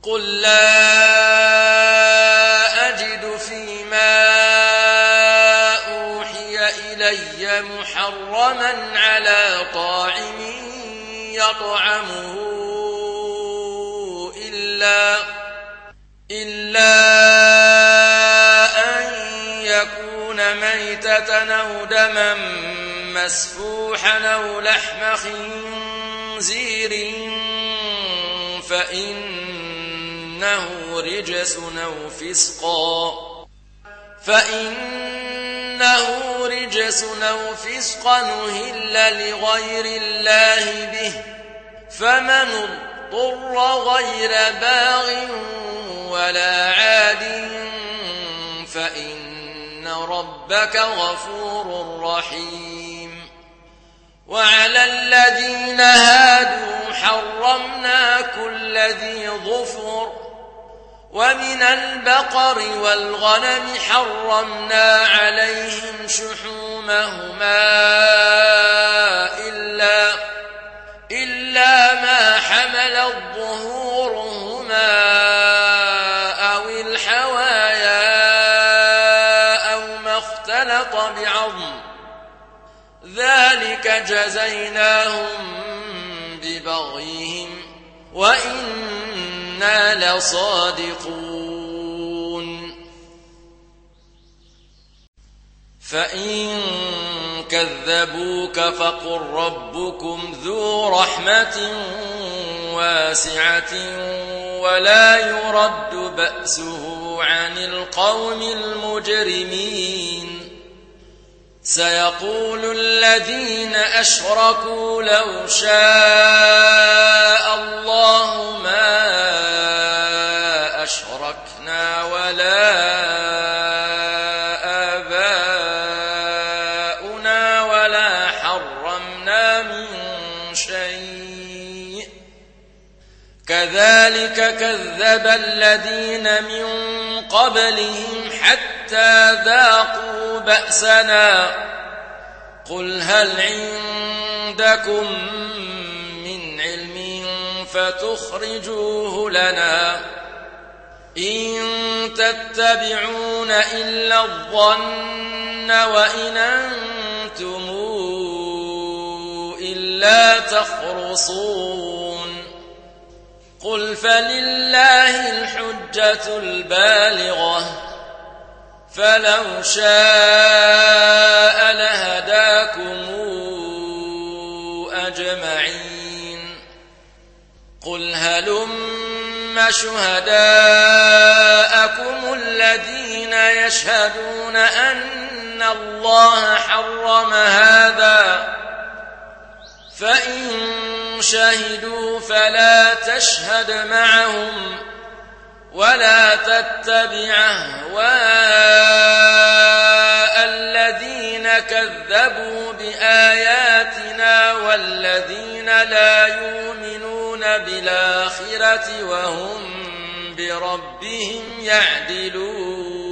قل لا أجد فيما أوحي إلي محرما على طاعم يطعمه إلا أن يكون ميتة أو دما مسفوحا أو لحم خنزير فإنه رجس أو فسقا أهل لغير الله به فمن اضطر غير باغ ولا عاد فإن ربك غفور رحيم. وعلى الذين هادوا حرمنا كل ذي ظفر ومن البقر والغنم حرمنا عليهم شحومهما إلا ما حملت ظهورهما أو الحوايا أو ما اختلط بعظم ذلك جزيناهم ببغيهم وإنا لصادقون. فإن كذبوك فقل ربكم ذو رحمة واسعة ولا يرد بأسه عن القوم المجرمين. سيقول الذين أشركوا لو شاء الله ما أشركنا ولا آباؤنا ولا حرمنا من شيء كذلك كذب الذين من قبلهم حتى ذاقوا بأسنا قل هل عندكم من علم فتخرجوه لنا إن تتبعون إلا الظن وإن أنتم إلا تخرصون. قل فلله الحجة البالغة فلو شاء لهداكم أجمعين. قل هلم شهداءكم الذين يشهدون أن الله حرم هذا فإن شهدوا فلا تشهد معهم ولا تتبع أهواء الذين كذبوا بآياتنا والذين لا يؤمنون بالآخرة وهم بربهم يعدلون.